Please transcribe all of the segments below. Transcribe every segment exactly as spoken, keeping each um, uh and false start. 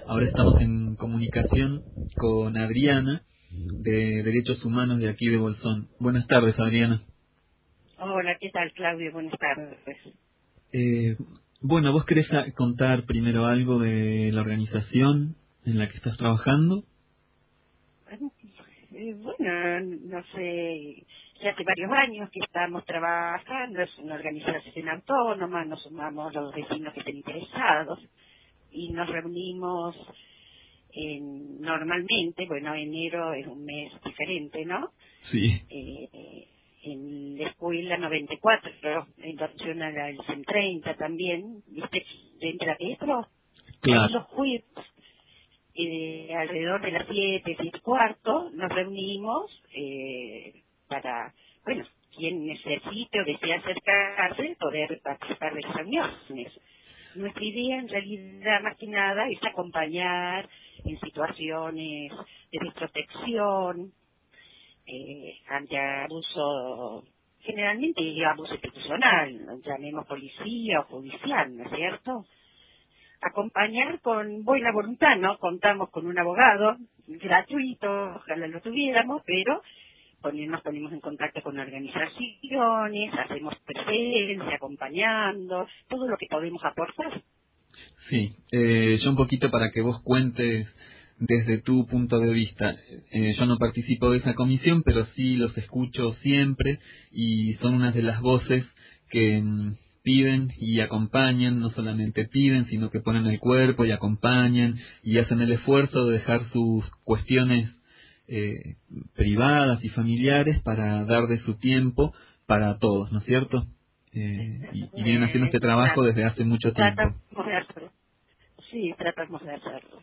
Ahora estamos en comunicación con Adriana, de Derechos Humanos de aquí de Bolsón. Buenas tardes, Adriana. Hola, ¿qué tal, Claudio? Buenas tardes. Eh, bueno, ¿vos querés a- contar primero algo de la organización en la que estás trabajando? Eh, Bueno, no sé, ya hace varios años que estamos trabajando, es una organización autónoma, nos sumamos los vecinos que estén interesados y nos reunimos en, normalmente, bueno, enero es un mes diferente, ¿no? Sí. Eh, en la escuela noventa y cuatro, en relación a la- el C E M treinta también, ¿viste? Dentro de Petro, ahí Claro. los jueves, eh, alrededor de las siete, siete y cuarto, nos reunimos eh, para, bueno, quien necesite o desea acercarse, poder participar de las reuniones. Nuestra idea, en realidad, más que nada, es acompañar en situaciones de desprotección, eh, ante abuso, generalmente abuso institucional, llamemos policía o judicial, ¿no es cierto? Acompañar con buena voluntad, ¿no? Contamos con un abogado gratuito, ojalá lo tuviéramos, pero poner- nos ponemos en contacto con organizaciones, hacemos presencia, acompañando, todo lo que podemos aportar. Sí, eh, yo un poquito para que vos cuentes desde tu punto de vista. Eh, yo no participo de esa comisión, pero sí los escucho siempre y son unas de las voces que mm, piden y acompañan, no solamente piden, sino que ponen el cuerpo y acompañan y hacen el esfuerzo de dejar sus cuestiones eh, privadas y familiares para dar de su tiempo para todos, ¿no es cierto? Eh, y, y vienen haciendo Eh, este trabajo tra- desde hace mucho tiempo. tratamos de hacerlo. Sí, tratamos de hacerlo.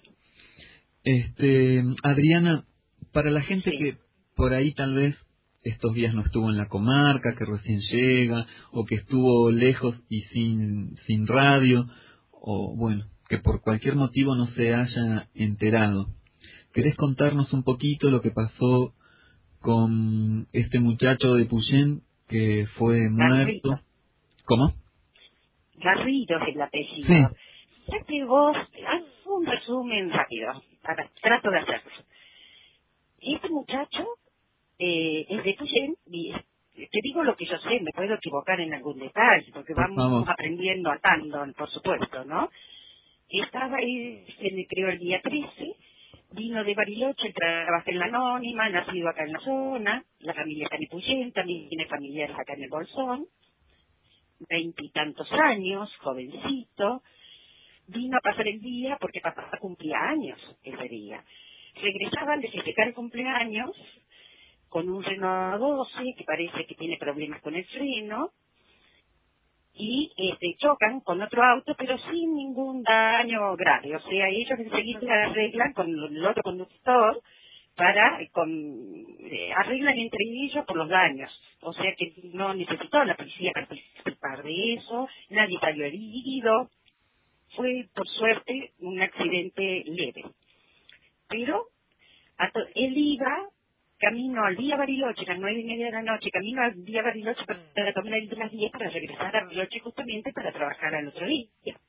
Este, Adriana, para la gente Sí. que por ahí tal vez estos días no estuvo en la comarca, que recién llega, o que estuvo lejos y sin, sin radio, o bueno, que por cualquier motivo no se haya enterado, ¿querés contarnos un poquito lo que pasó con este muchacho de Puyén que fue Garrido. muerto? ¿Cómo? Garrido es el Sí. apellido. Ya que vos, haz un resumen rápido. Para, trato de hacerlo. Este muchacho eh, es de Puyén y te digo lo que yo sé, me puedo equivocar en algún detalle, porque Por vamos favor. aprendiendo atando, por supuesto, ¿no? Estaba ahí, se le creó el día trece, vino de Bariloche, trabaja en la Anónima, nacido acá en la zona, la familia está en Puyén, también tiene familiares acá en el Bolsón, veintitantos años, jovencito, vino a pasar el día porque papá cumplía años ese día. Regresaban de festejar el cumpleaños con un Renault doce que parece que tiene problemas con el freno y este, chocan con otro auto pero sin ningún daño grave. O sea, ellos enseguida arreglan con el otro conductor para, con, eh, arreglan entre ellos por los daños. O sea que no necesitó la policía participar de eso, nadie salió herido. Fue, por suerte, un accidente leve. Pero a to- él iba camino al día Bariloche, a las nueve y media de la noche, camino al día Bariloche para, para tomar el de las diez para regresar a Bariloche justamente para trabajar al otro día.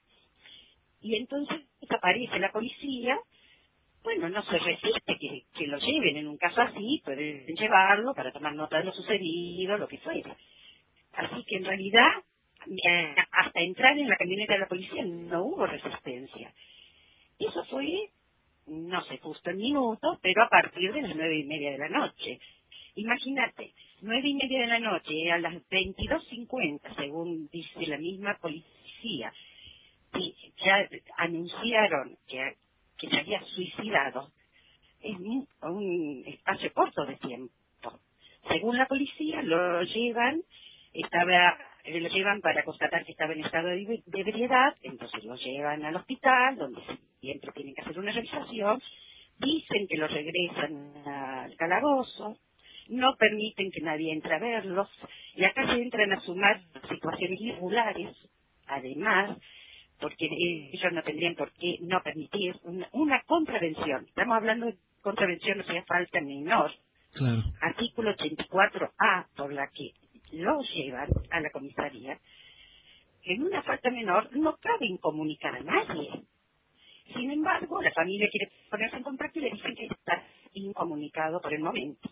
Y entonces aparece la policía, bueno, no se resiste que, que lo lleven en un caso así, pueden llevarlo para tomar nota de lo sucedido, lo que fuera. Así que en realidad, eh, hasta entrar en la camioneta de la policía no hubo resistencia. Eso fue, no sé, justo en minutos, pero a partir de las nueve y media de la noche. Imagínate, nueve y media de la noche, a las veintidós cincuenta, según dice la misma policía, y ya anunciaron que, que se había suicidado en un, un espacio corto de tiempo. Según la policía, lo llevan, estaba, eh, lo llevan para constatar que estaba en estado de, de ebriedad, entonces lo llevan al hospital, donde siempre tienen que hacer una revisación, dicen que lo regresan al calabozo, no permiten que nadie entre a verlos, y acá se entran a sumar situaciones irregulares, además, porque ellos no tendrían por qué no permitir una, una contravención. Estamos hablando de contravención, no sea falta menor. Claro. Artículo ochenta y cuatro A, por la que lo llevan a la comisaría. En una falta menor no cabe incomunicar a nadie. Sin embargo, la familia quiere ponerse en contacto y le dicen que está incomunicado por el momento.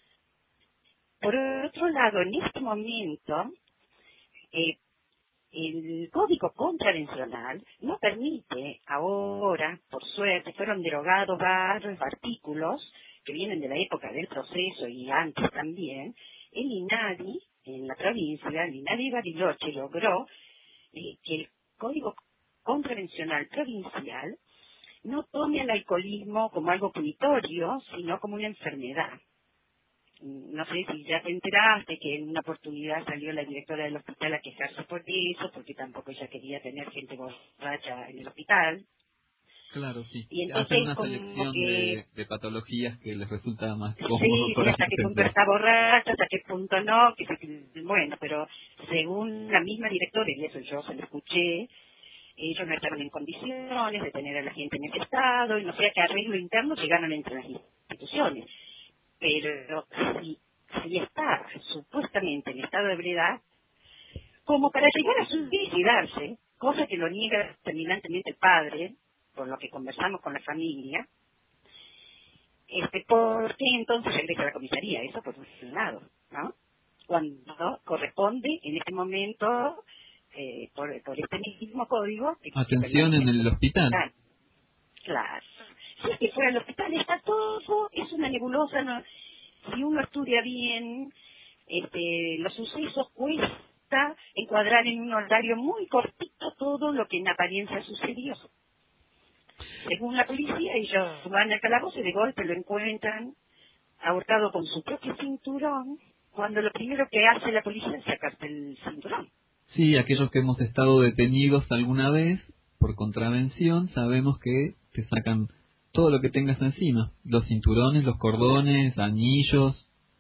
Por otro lado, en este momento, eh, el Código Contravencional no permite ahora, por suerte, fueron derogados varios artículos que vienen de la época del proceso y antes también. El INADI, en la provincia, el INADI Bariloche logró eh, que el Código Contravencional Provincial no tome al alcoholismo como algo punitorio, sino como una enfermedad. No sé si ya te enteraste que en una oportunidad salió la directora del hospital a quejarse por eso, porque tampoco ella quería tener gente borracha en el hospital. Claro, sí. Y entonces, hacen una como selección que, de, de patologías que les resulta más cómodo sí, por sí, hasta qué punto ejemplo. está borracha, hasta qué punto no, que, que- bueno, pero según la misma directora, y eso yo se lo escuché, ellos no estaban en condiciones de tener a la gente en ese estado, y no sé a qué arreglo interno llegaron entre las instituciones. Pero si, si está supuestamente en estado de ebriedad, como para llegar a suicidarse, cosa que lo niega terminantemente el padre, por lo que conversamos con la familia, este, ¿por qué entonces regresa a la comisaría? Eso por un lado, ¿no? Cuando corresponde en este momento, eh, por, por este mismo código, que Atención en el hospital. Claro. Si es que fuera al hospital está todo, es una nebulosa, no, si uno estudia bien, este, los sucesos cuesta encuadrar en un horario muy cortito todo lo que en apariencia sucedió. Según la policía, ellos van al calabozo y de golpe lo encuentran ahorcado con su propio cinturón, cuando lo primero que hace la policía es sacarte el cinturón. Sí, aquellos que hemos estado detenidos alguna vez por contravención, sabemos que te sacan todo lo que tengas encima, los cinturones, los cordones, anillos.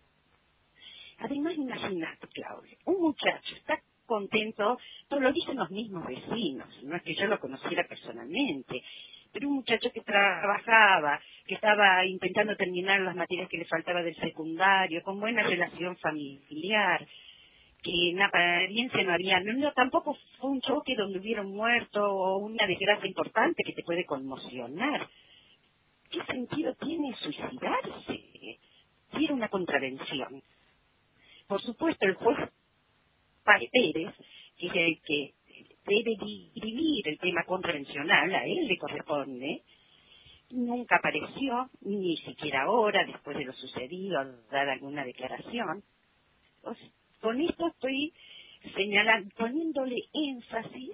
Además, imagínate, Claudia, un muchacho está contento, pero lo dicen los mismos vecinos, no es que yo lo conociera personalmente, pero un muchacho que trabajaba, que estaba intentando terminar las materias que le faltaba del secundario, con buena relación familiar, que en apariencia no había, no, no, tampoco fue un choque donde hubiera un muerto o una desgracia importante que te puede conmocionar. ¿Qué sentido tiene suicidarse? Si era una contravención. Por supuesto, el juez Páez Pérez, que es el que debe dirimir el tema contravencional, a él le corresponde, nunca apareció, ni siquiera ahora, después de lo sucedido, a dar alguna declaración. O sea, con esto estoy señalando, poniéndole énfasis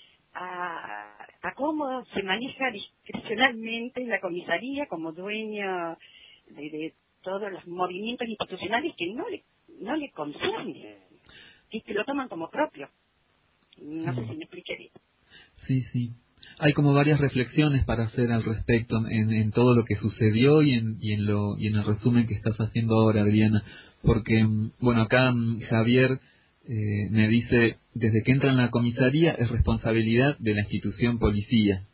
a, a cómo se maneja discrecionalmente la comisaría como dueña de, de todos los movimientos institucionales que no le, no le conciernen, y que lo toman como propio. No sé si me expliqué bien. Sí, sí. Hay como varias reflexiones para hacer al respecto en, en todo lo que sucedió y en, y en lo y en el resumen que estás haciendo ahora, Adriana. Porque, bueno, acá Javier eh, me dice, desde que entra en la comisaría es responsabilidad de la institución policía.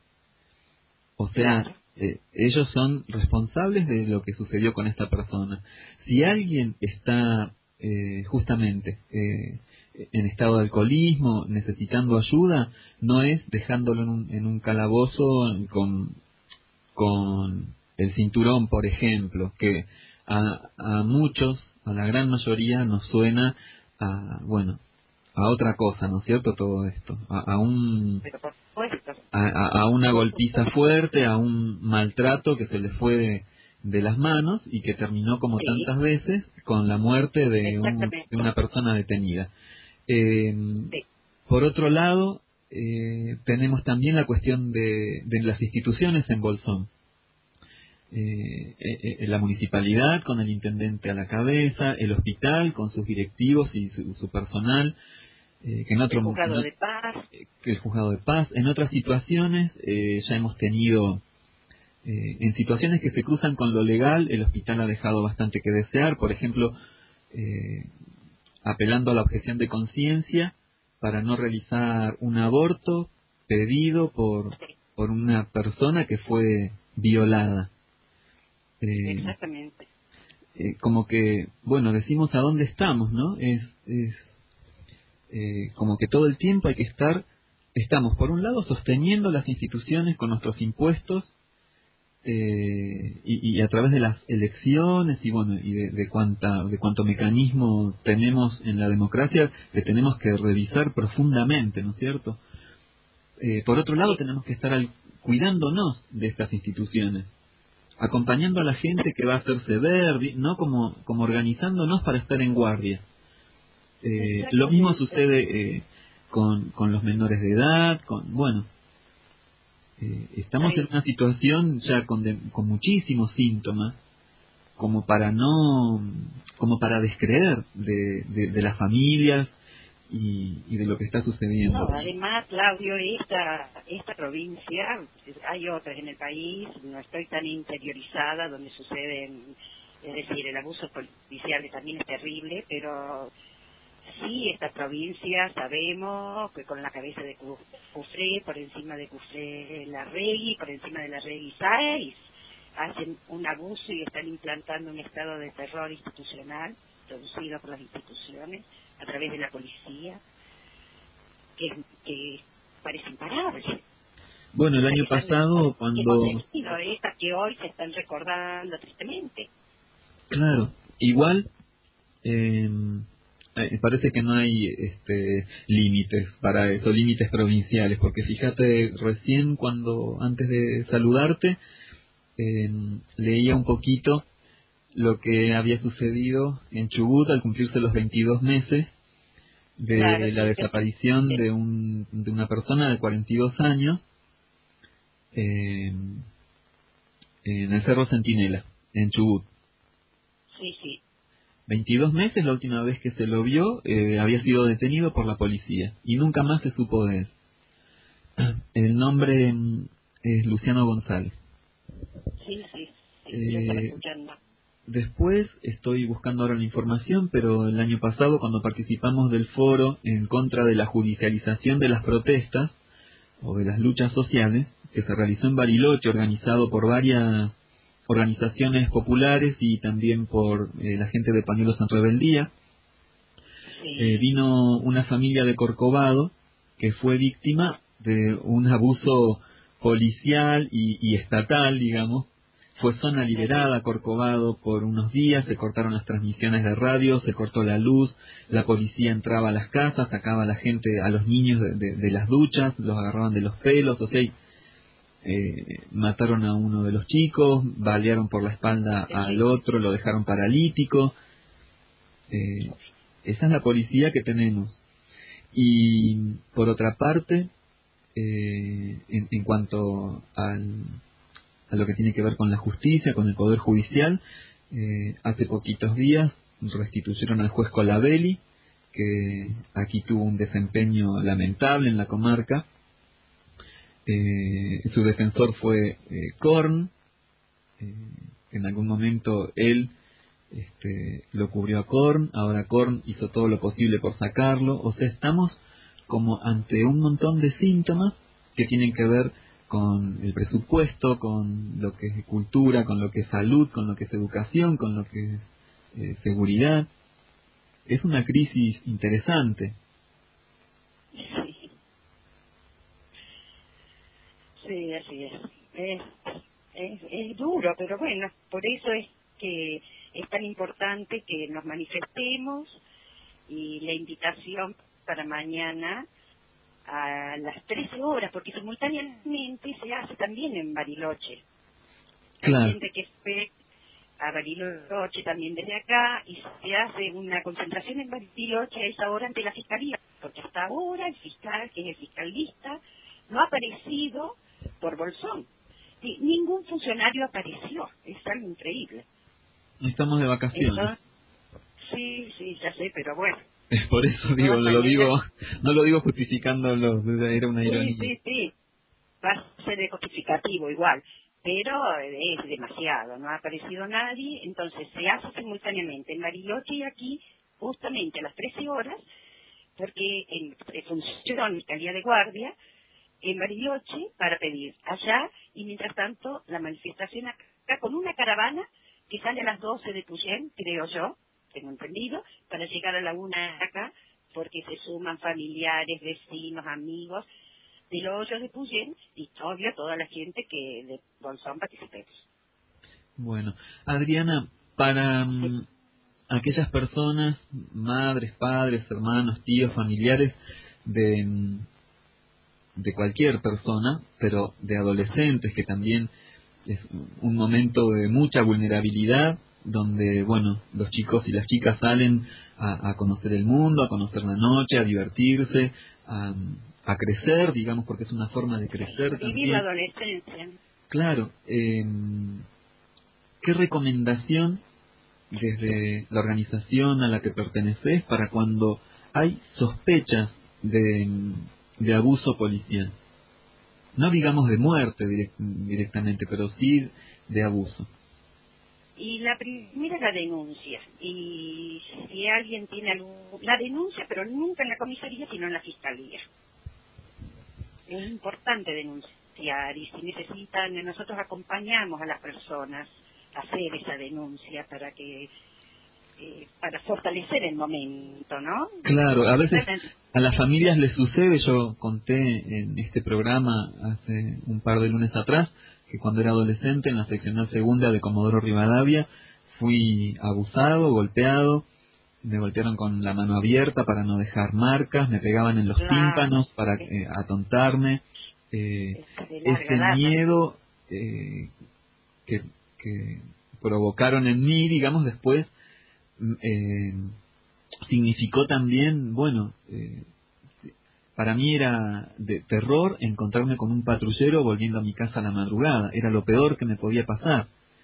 O sea, Claro. eh, ellos son responsables de lo que sucedió con esta persona. Si alguien está eh, justamente eh, en estado de alcoholismo, necesitando ayuda, no es dejándolo en un, en un calabozo con, con el cinturón, por ejemplo, que a, a muchos, a la gran mayoría, nos suena a, bueno, a otra cosa, ¿no es cierto? Todo esto, a, a un... Pero por supuesto, A, a, a una por golpiza supuesto, fuerte, a un maltrato que se le fue de, de las manos y que terminó como sí, tantas veces con la muerte de, un, de exactamente, una persona detenida. Eh, sí, por otro lado, eh, tenemos también la cuestión de, de las instituciones en Bolsón. Eh, eh, eh, la municipalidad con el intendente a la cabeza, el hospital con sus directivos y su, su personal, eh, que en el otro en juzgado ot- de paz, eh, que el juzgado de paz. En otras situaciones eh, ya hemos tenido, eh, en situaciones que se cruzan con lo legal, el hospital ha dejado bastante que desear, por ejemplo, eh, apelando a la objeción de conciencia para no realizar un aborto pedido por, por una persona que fue violada. Eh, exactamente. eh, como que, bueno, decimos a dónde estamos, ¿no? Es, es eh, como que todo el tiempo hay que estar estamos, por un lado, sosteniendo las instituciones con nuestros impuestos, eh, y, y a través de las elecciones y bueno y de, de cuánta de cuánto mecanismo tenemos en la democracia, que tenemos que revisar profundamente, ¿no es cierto? Eh, por otro lado, tenemos que estar al, cuidándonos de estas instituciones, acompañando a la gente que va a hacerse ver, no como, como organizándonos para estar en guardia. Eh, lo mismo sucede eh, con, con los menores de edad, con bueno, eh, estamos en una situación ya con, de, con muchísimos síntomas, como para no, como para descreer de, de, de las familias y, y de lo que está sucediendo. No, además, Claudio, esta, esta provincia, hay otras en el país, no estoy tan interiorizada, donde suceden, es decir, el abuso policial que también es terrible, pero sí, esta provincia sabemos que con la cabeza de Cufré, por encima de Cufré Larregui, por encima de Larregui Sáenz, hacen un abuso y están implantando un estado de terror institucional, producido por las instituciones, a través de la policía, que, que parece imparable. Bueno, el año pasado, cuando... Que estas que hoy se están recordando tristemente. Claro, igual... Eh... Eh, parece que no hay este, límites para eso, límites provinciales, porque fíjate, recién cuando, antes de saludarte, eh, leía un poquito lo que había sucedido en Chubut al cumplirse los veintidós meses de claro, la sí, desaparición sí. de, un, de una persona de cuarenta y dos años eh, en el Cerro Centinela, en Chubut. Sí, sí. veintidós meses, la última vez que se lo vio, eh, había sido detenido por la policía y nunca más se supo de él. El nombre mm, es Luciano González. Sí, sí, sí, Eh, lo estaba escuchando. Después estoy buscando ahora la información, pero el año pasado, cuando participamos del foro en contra de la judicialización de las protestas o de las luchas sociales, que se realizó en Bariloche, organizado por varias organizaciones populares y también por eh, la gente de Pañuelos en Rebeldía, Sí. eh, vino una familia de Corcovado que fue víctima de un abuso policial y, y estatal, digamos. Fue zona liberada Corcovado por unos días, se cortaron las transmisiones de radio, se cortó la luz, la policía entraba a las casas, sacaba a la gente, a los niños de, de, de las duchas, los agarraban de los pelos, o sea, eh, mataron a uno de los chicos, balearon por la espalda al otro, lo dejaron paralítico. Eh, esa es la policía que tenemos. Y por otra parte, eh, en, en cuanto al, a lo que tiene que ver con la justicia, con el Poder Judicial, eh, hace poquitos días restituyeron al juez Colabelli, que aquí tuvo un desempeño lamentable en la comarca. Eh, su defensor fue eh, Korn. Eh, en algún momento él este, lo cubrió a Korn, ahora Korn hizo todo lo posible por sacarlo. O sea, estamos como ante un montón de síntomas que tienen que ver con el presupuesto, con lo que es cultura, con lo que es salud, con lo que es educación, con lo que es eh, seguridad. Es una crisis interesante. Sí. Sí, así es. Es, es. es duro, pero bueno, por eso es que es tan importante que nos manifestemos y la invitación para mañana a las trece horas, porque simultáneamente se hace también en Bariloche. Claro. Hay gente que fue a Bariloche también desde acá y se hace una concentración en Bariloche a esa hora ante la Fiscalía, porque hasta ahora el fiscal, que es el fiscalista, no ha aparecido por Bolsón. Y ningún funcionario apareció, es algo increíble. Estamos de vacaciones. Entonces, sí, sí, ya sé, pero bueno. Por eso digo, Todas no lo maneras, digo, no lo digo justificándolo, era una ironía. Sí, sí, sí, va a ser de justificativo igual, pero es demasiado, no ha aparecido nadie, entonces se hace simultáneamente en Bariloche y aquí, justamente a las trece horas, porque en, en función de calidad de guardia, en Bariloche para pedir allá, y mientras tanto la manifestación acá con una caravana que sale a las doce de Puyén, creo yo, tengo entendido, para llegar a la una acá, porque se suman familiares, vecinos, amigos, de los hoyos de Puyén y obvio toda la gente que de Bolsón participemos. Bueno, Adriana, para um, aquellas personas, madres, padres, hermanos, tíos, familiares de, de cualquier persona, pero de adolescentes, que también es un momento de mucha vulnerabilidad, donde, bueno, los chicos y las chicas salen a, a conocer el mundo, a conocer la noche, a divertirse, a, a crecer, digamos, porque es una forma de crecer Vivir también. la adolescencia. Claro. Eh, ¿Qué recomendación desde la organización a la que perteneces para cuando hay sospechas de, de abuso policial? No digamos de muerte direct, directamente, pero sí de abuso. Y la primera es la denuncia. Y si alguien tiene algún... La denuncia, pero nunca en la comisaría, sino en la fiscalía. Es importante denunciar y si necesitan, nosotros acompañamos a las personas a hacer esa denuncia para que eh, para fortalecer el momento, ¿no? Claro, a veces a las familias les sucede. Yo conté en este programa hace un par de lunes atrás que cuando era adolescente en la seccional segunda de Comodoro Rivadavia fui abusado, golpeado, me golpearon con la mano abierta para no dejar marcas, me pegaban en los Claro. tímpanos para eh, atontarme. Eh, ese miedo eh, que, que provocaron en mí, digamos, después eh, significó también, bueno, eh, para mí era de terror encontrarme con un patrullero volviendo a mi casa a la madrugada. Era lo peor que me podía pasar.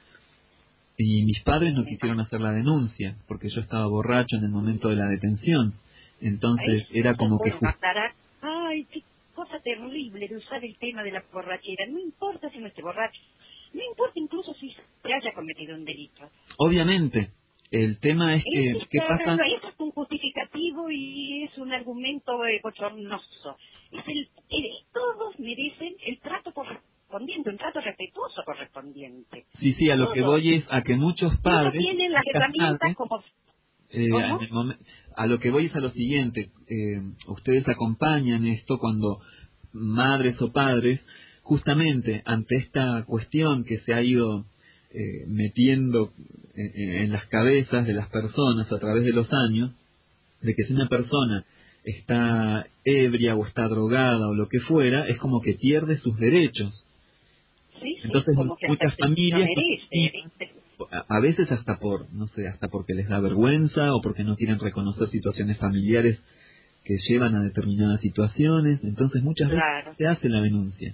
Y mis padres no quisieron hacer la denuncia, porque yo estaba borracho en el momento de la detención. Entonces Ay, era como que... Ay, qué cosa terrible de usar el tema de la borrachera. No importa si no esté borracho. No importa incluso si se haya cometido un delito. Obviamente. El tema es que... Es, ¿qué pasa? Eso es un justificativo y es un argumento eh, bochornoso. Es el, el, todos merecen el trato correspondiente, un trato respetuoso correspondiente. Sí, sí, a lo todos. que voy es a que muchos padres... No tienen las herramientas como... Eh, en el momen- a lo que voy es a lo siguiente. Eh, ustedes acompañan esto cuando madres o padres, justamente ante esta cuestión que se ha ido eh, metiendo en, en las cabezas de las personas a través de los años, de que si una persona está ebria o está drogada o lo que fuera, es como que pierde sus derechos. Sí, sí, entonces como que muchas familias merece, a veces hasta por no sé hasta porque les da vergüenza o porque no quieren reconocer situaciones familiares que llevan a determinadas situaciones, entonces muchas claro. veces se hace la denuncia.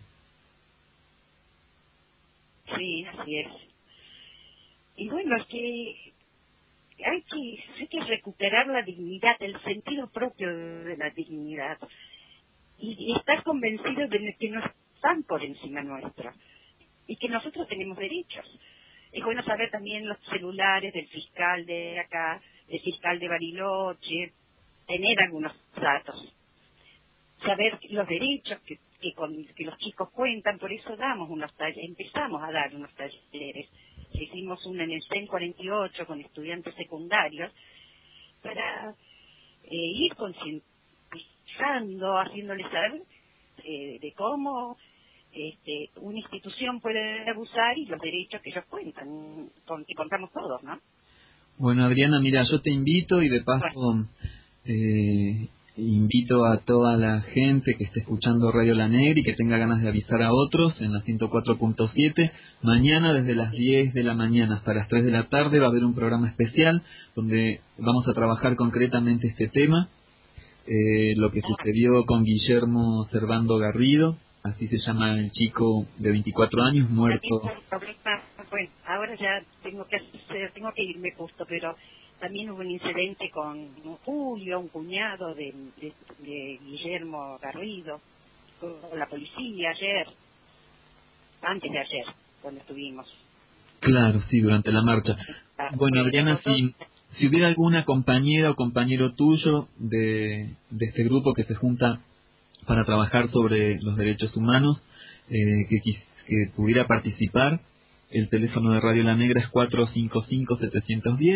Sí, así es. Y bueno, es que hay que hay que recuperar la dignidad, el sentido propio de la dignidad y, y estar convencidos de que no están por encima nuestra y que nosotros tenemos derechos. Es bueno saber también los celulares del fiscal de acá, del fiscal de Bariloche, tener algunos datos, saber los derechos que, que, con, que los chicos cuentan. Por eso damos unos talleres, empezamos a dar unos talleres. Hicimos uno en el C E N cuarenta y ocho con estudiantes secundarios para eh, ir concientizando, haciéndoles saber eh, de cómo este, una institución puede abusar y los derechos que ellos cuentan, con que contamos todos, ¿no? Bueno, Adriana, mira, yo te invito y de paso bueno. eh, invito a toda la gente que esté escuchando Radio La Negra y que tenga ganas de avisar a otros en la ciento cuatro punto siete. Mañana desde las diez de la mañana hasta las tres de la tarde va a haber un programa especial donde vamos a trabajar concretamente este tema, eh, lo que sucedió con Guillermo Servando Garrido, así se llama el chico de veinticuatro años, muerto. Bueno, ahora ya tengo que hacer, tengo que irme justo, pero también hubo un incidente con Julio, un cuñado de, de, de Guillermo Garrido, con la policía ayer, antes de ayer, cuando estuvimos. Claro, sí, durante la marcha. Bueno, Adriana, si, si hubiera alguna compañera o compañero tuyo de, de este grupo que se junta para trabajar sobre los derechos humanos, eh, que, que pudiera participar, el teléfono de Radio La Negra es cuatro cinco cinco, siete uno cero.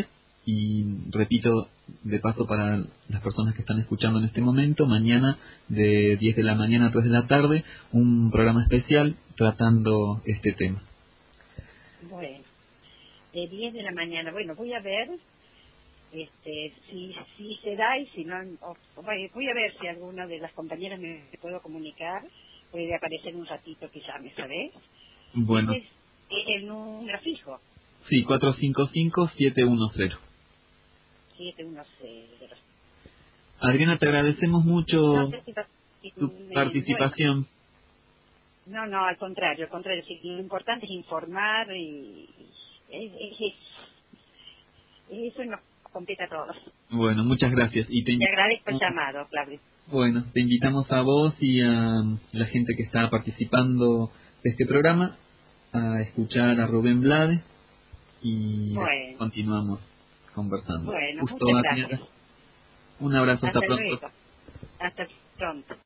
Y repito, de paso para las personas que están escuchando en este momento, mañana de diez de la mañana a tres de la tarde, un programa especial tratando este tema. Bueno, de diez de la mañana, bueno, voy a ver este si si se da y si no, o- o voy voy a ver si alguna de las compañeras me puedo comunicar, puede aparecer un ratito que llame, ¿sabes? Bueno, Este es, es el número fijo, sí, cuatro cinco cinco, siete uno cero. siete uno cero. Adriana, te agradecemos mucho No sé si va- si tu me- bueno, participación. no, no, al contrario, al contrario, sí, lo importante es informar y es, es- es- eso nos compete a todos. Bueno, muchas gracias. Y te Te agradezco el invitamos, llamado, Claudio. bueno, te invitamos a vos y a la gente que está participando de este programa a escuchar a Rubén Blades y Bueno, continuamos conversando. bueno, Justo, muchas Adriana. gracias. Un abrazo, hasta Hasta pronto. luego. Hasta pronto.